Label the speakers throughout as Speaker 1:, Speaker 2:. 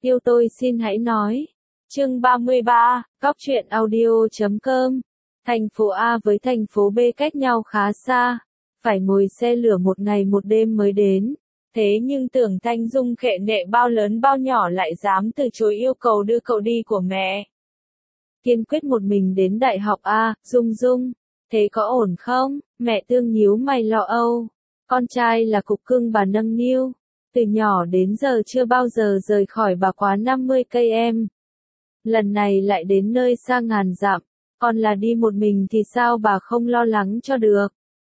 Speaker 1: Yêu tôi xin hãy nói. Chương 33, Cóc truyện audio.com. Thành phố A với thành phố B cách nhau khá xa, phải ngồi xe lửa một ngày một đêm mới đến. Thế nhưng Tưởng Thanh Dung khệ nệ bao lớn bao nhỏ lại dám từ chối yêu cầu đưa cậu đi của mẹ. Kiên quyết một mình đến đại học A, Dung Dung, thế có ổn không? Mẹ Tương nhíu mày lo âu. Con trai là cục cưng bà nâng niu, từ nhỏ đến giờ chưa bao giờ rời khỏi bà quá 50 cây em. Lần này lại đến nơi xa ngàn dặm, còn là đi một mình thì sao bà không lo lắng cho được.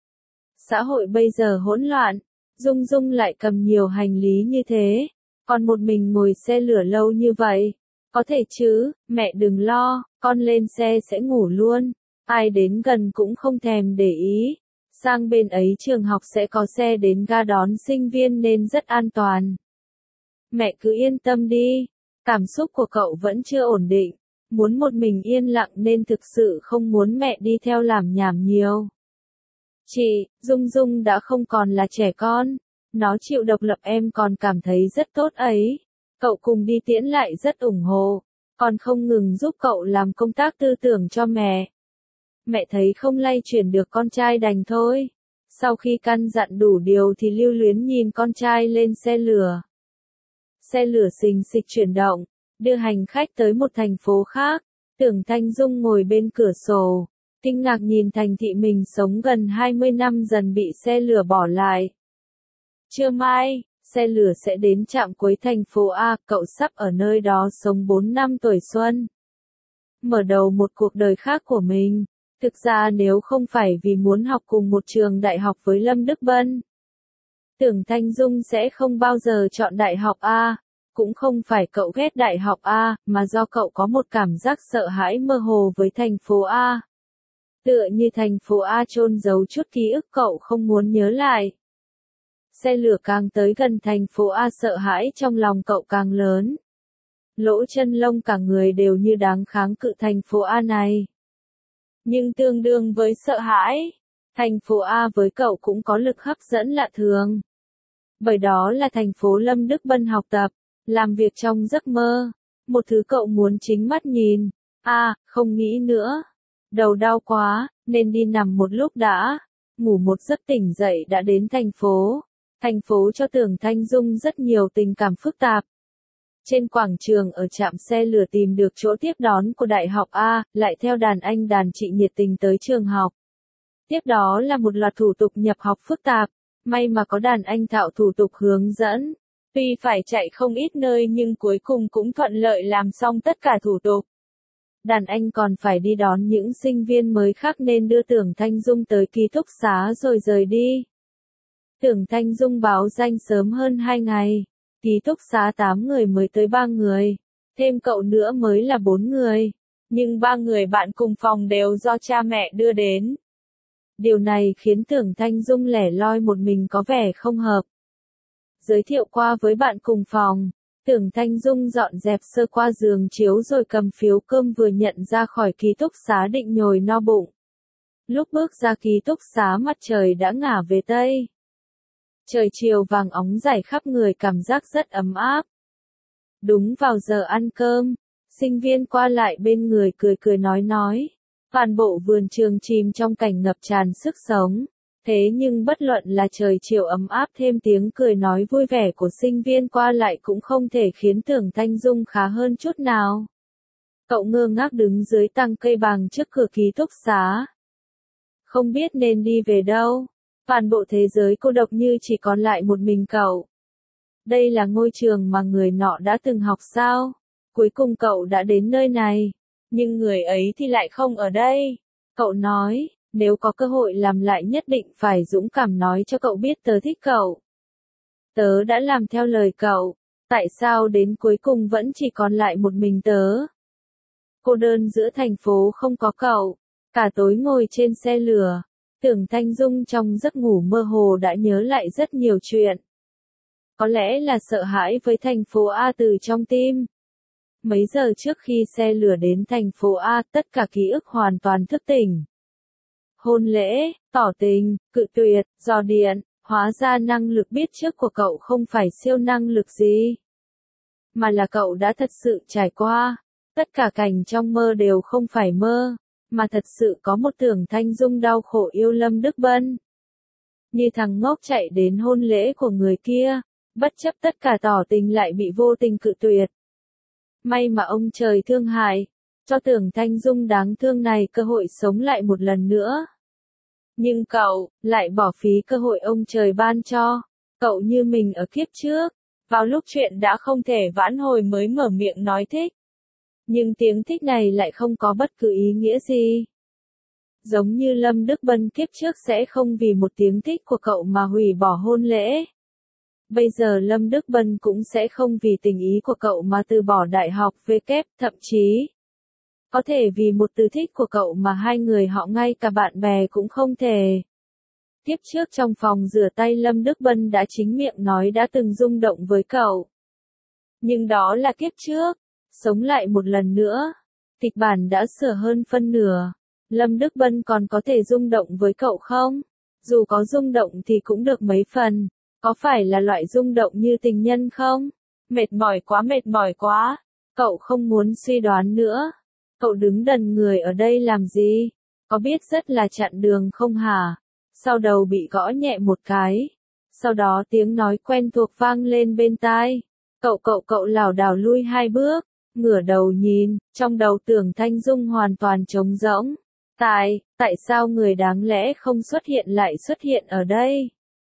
Speaker 1: Xã hội bây giờ hỗn loạn, Dung Dung lại cầm nhiều hành lý như thế, còn một mình ngồi xe lửa lâu như vậy. Có thể chứ, mẹ đừng lo, con lên xe sẽ ngủ luôn, ai đến gần cũng không thèm để ý. Sang bên ấy trường học sẽ có xe đến ga đón sinh viên nên rất an toàn. Mẹ cứ yên tâm đi, cảm xúc của cậu vẫn chưa ổn định, muốn một mình yên lặng nên thực sự không muốn mẹ đi theo làm nhảm nhiều. Chị, Dung Dung đã không còn là trẻ con, nó chịu độc lập em còn cảm thấy rất tốt ấy. Cậu cùng đi tiễn lại rất ủng hộ, còn không ngừng giúp cậu làm công tác tư tưởng cho mẹ. Mẹ thấy không lay chuyển được con trai đành thôi. Sau khi căn dặn đủ điều thì lưu luyến nhìn con trai lên xe lửa. Xe lửa xình xịch chuyển động, đưa hành khách tới một thành phố khác. Tưởng Thanh Dung ngồi bên cửa sổ, kinh ngạc nhìn thành thị mình sống gần 20 năm dần bị xe lửa bỏ lại. Trưa mai, xe lửa sẽ đến trạm cuối thành phố A, cậu sắp ở nơi đó sống 4 năm tuổi xuân. Mở đầu một cuộc đời khác của mình. Thực ra nếu không phải vì muốn học cùng một trường đại học với Lâm Đức Bân, Tưởng Thanh Dung sẽ không bao giờ chọn đại học A. Cũng không phải cậu ghét đại học A, mà do cậu có một cảm giác sợ hãi mơ hồ với thành phố A. Tựa như thành phố A chôn giấu chút ký ức cậu không muốn nhớ lại. Xe lửa càng tới gần thành phố A sợ hãi trong lòng cậu càng lớn. Lỗ chân lông cả người đều như đáng kháng cự thành phố A này. Nhưng tương đương với sợ hãi, thành phố A với cậu cũng có lực hấp dẫn lạ thường. Bởi đó là thành phố Lâm Đức Bân học tập, làm việc trong giấc mơ, một thứ cậu muốn chính mắt nhìn. Không nghĩ nữa. Đầu đau quá, nên đi nằm một lúc đã. Ngủ một giấc tỉnh dậy đã đến thành phố. Thành phố cho Tưởng Thanh Dung rất nhiều tình cảm phức tạp. Trên quảng trường ở trạm xe lửa tìm được chỗ tiếp đón của đại học A, lại theo đàn anh đàn chị nhiệt tình tới trường học. Tiếp đó là một loạt thủ tục nhập học phức tạp, may mà có đàn anh thạo thủ tục hướng dẫn. Tuy phải chạy không ít nơi nhưng cuối cùng cũng thuận lợi làm xong tất cả thủ tục. Đàn anh còn phải đi đón những sinh viên mới khác nên đưa Tưởng Thanh Dung tới ký túc xá rồi rời đi. Tưởng Thanh Dung báo danh sớm hơn 2 ngày. Ký túc xá 8 người mới tới 3 người, thêm cậu nữa mới là 4 người, nhưng 3 người bạn cùng phòng đều do cha mẹ đưa đến. Điều này khiến Tưởng Thanh Dung lẻ loi một mình có vẻ không hợp. Giới thiệu qua với bạn cùng phòng, Tưởng Thanh Dung dọn dẹp sơ qua giường chiếu rồi cầm phiếu cơm vừa nhận ra khỏi ký túc xá định nhồi no bụng. Lúc bước ra ký túc xá mặt trời đã ngả về Tây. Trời chiều vàng óng rải khắp người cảm giác rất ấm áp. Đúng vào giờ ăn cơm, sinh viên qua lại bên người cười cười nói. Toàn bộ vườn trường chìm trong cảnh ngập tràn sức sống. Thế nhưng bất luận là trời chiều ấm áp thêm tiếng cười nói vui vẻ của sinh viên qua lại cũng không thể khiến Tưởng Thanh Dung khá hơn chút nào. Cậu ngơ ngác đứng dưới tàng cây bàng trước cửa ký túc xá. Không biết nên đi về đâu. Toàn bộ thế giới cô độc như chỉ còn lại một mình cậu. Đây là ngôi trường mà người nọ đã từng học sao? Cuối cùng cậu đã đến nơi này. Nhưng người ấy thì lại không ở đây. Cậu nói, nếu có cơ hội làm lại nhất định phải dũng cảm nói cho cậu biết tớ thích cậu. Tớ đã làm theo lời cậu. Tại sao đến cuối cùng vẫn chỉ còn lại một mình tớ? Cô đơn giữa thành phố không có cậu. Cả tối ngồi trên xe lửa. Tưởng Thanh Dung trong giấc ngủ mơ hồ đã nhớ lại rất nhiều chuyện. Có lẽ là sợ hãi với thành phố A từ trong tim. Mấy giờ trước khi xe lửa đến thành phố A, tất cả ký ức hoàn toàn thức tỉnh. Hôn lễ, tỏ tình, cự tuyệt, dò điện, hóa ra năng lực biết trước của cậu không phải siêu năng lực gì. mà là cậu đã thật sự trải qua. Tất cả cảnh trong mơ đều không phải mơ, mà thật sự có một Tưởng Thanh Dung đau khổ yêu Lâm Đức Bân. Như thằng ngốc chạy đến hôn lễ của người kia, bất chấp tất cả tỏ tình lại bị vô tình cự tuyệt. May mà ông trời thương hại, cho Tưởng Thanh Dung đáng thương này cơ hội sống lại một lần nữa. Nhưng cậu, lại bỏ phí cơ hội ông trời ban cho. Cậu như mình ở kiếp trước, vào lúc chuyện đã không thể vãn hồi mới mở miệng nói thích. Nhưng tiếng thích này lại không có bất cứ ý nghĩa gì. Giống như Lâm Đức Bân kiếp trước sẽ không vì một tiếng thích của cậu mà hủy bỏ hôn lễ. Bây giờ Lâm Đức Bân cũng sẽ không vì tình ý của cậu mà từ bỏ đại học thậm chí có thể vì một từ thích của cậu mà hai người họ ngay cả bạn bè cũng không thể. Tiếp trước trong phòng rửa tay Lâm Đức Bân đã chính miệng nói đã từng rung động với cậu. Nhưng đó là kiếp trước, sống lại một lần nữa. Kịch bản đã sửa hơn phân nửa. Lâm Đức Bân còn có thể rung động với cậu không? Dù có rung động thì cũng được mấy phần. Có phải là loại rung động như tình nhân không? Mệt mỏi quá. Cậu không muốn suy đoán nữa. Cậu đứng đần người ở đây làm gì? Có biết rất là chặn đường không hả? Sau đầu bị gõ nhẹ một cái. Sau đó tiếng nói quen thuộc vang lên bên tai. Cậu lảo đảo lui 2 bước, ngửa đầu nhìn, trong đầu Tưởng Thanh Dung hoàn toàn trống rỗng. Tại sao người đáng lẽ không xuất hiện lại xuất hiện ở đây?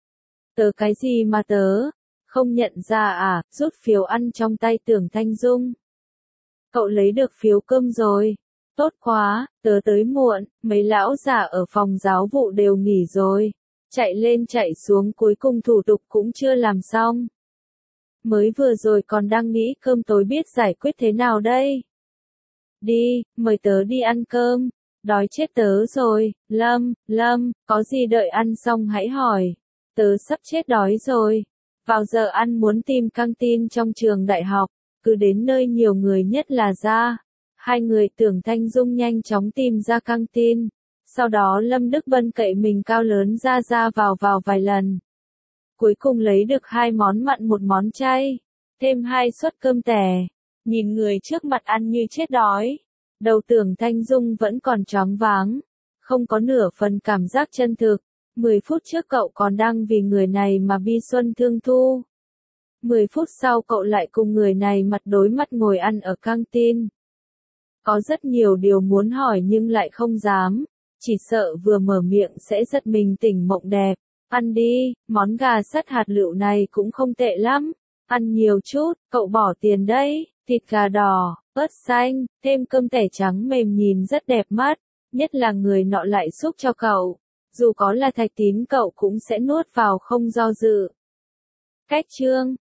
Speaker 1: Tớ cái gì mà tớ? Không nhận ra à, rút phiếu ăn trong tay Tưởng Thanh Dung. Cậu lấy được phiếu cơm rồi. Tốt quá, tớ tới muộn, mấy lão già ở phòng giáo vụ đều nghỉ rồi. Chạy lên chạy xuống cuối cùng thủ tục cũng chưa làm xong. Mới vừa rồi còn đang nghĩ cơm tối biết giải quyết thế nào đây. Đi, mời tớ đi ăn cơm. Đói chết tớ rồi, Lâm, có gì đợi ăn xong hãy hỏi. Tớ sắp chết đói rồi. Vào giờ ăn muốn tìm căng tin trong trường đại học, cứ đến nơi nhiều người nhất là ra. Hai người Tưởng Thanh Dung nhanh chóng tìm ra căng tin. Sau đó Lâm Đức Bân cậy mình cao lớn ra vào vài lần. Cuối cùng lấy được 2 món mặn 1 món chay, thêm 2 suất cơm tẻ. Nhìn người trước mặt ăn như chết đói. Đầu Tưởng Thanh Dung vẫn còn choáng váng, không có nửa phần cảm giác chân thực. 10 phút trước cậu còn đang vì người này mà bi xuân thương thu. 10 phút sau cậu lại cùng người này mặt đối mặt ngồi ăn ở căng tin. Có rất nhiều điều muốn hỏi nhưng lại không dám, chỉ sợ vừa mở miệng sẽ giật mình tỉnh mộng đẹp. Ăn đi, món gà sắt hạt lựu này cũng không tệ lắm. Ăn nhiều chút, cậu bỏ tiền đấy. Thịt gà đỏ, ớt xanh, thêm cơm tẻ trắng mềm nhìn rất đẹp mắt. Nhất là người nọ lại xúc cho cậu. Dù có là Thạch Tín cậu cũng sẽ nuốt vào không do dự. Cách chương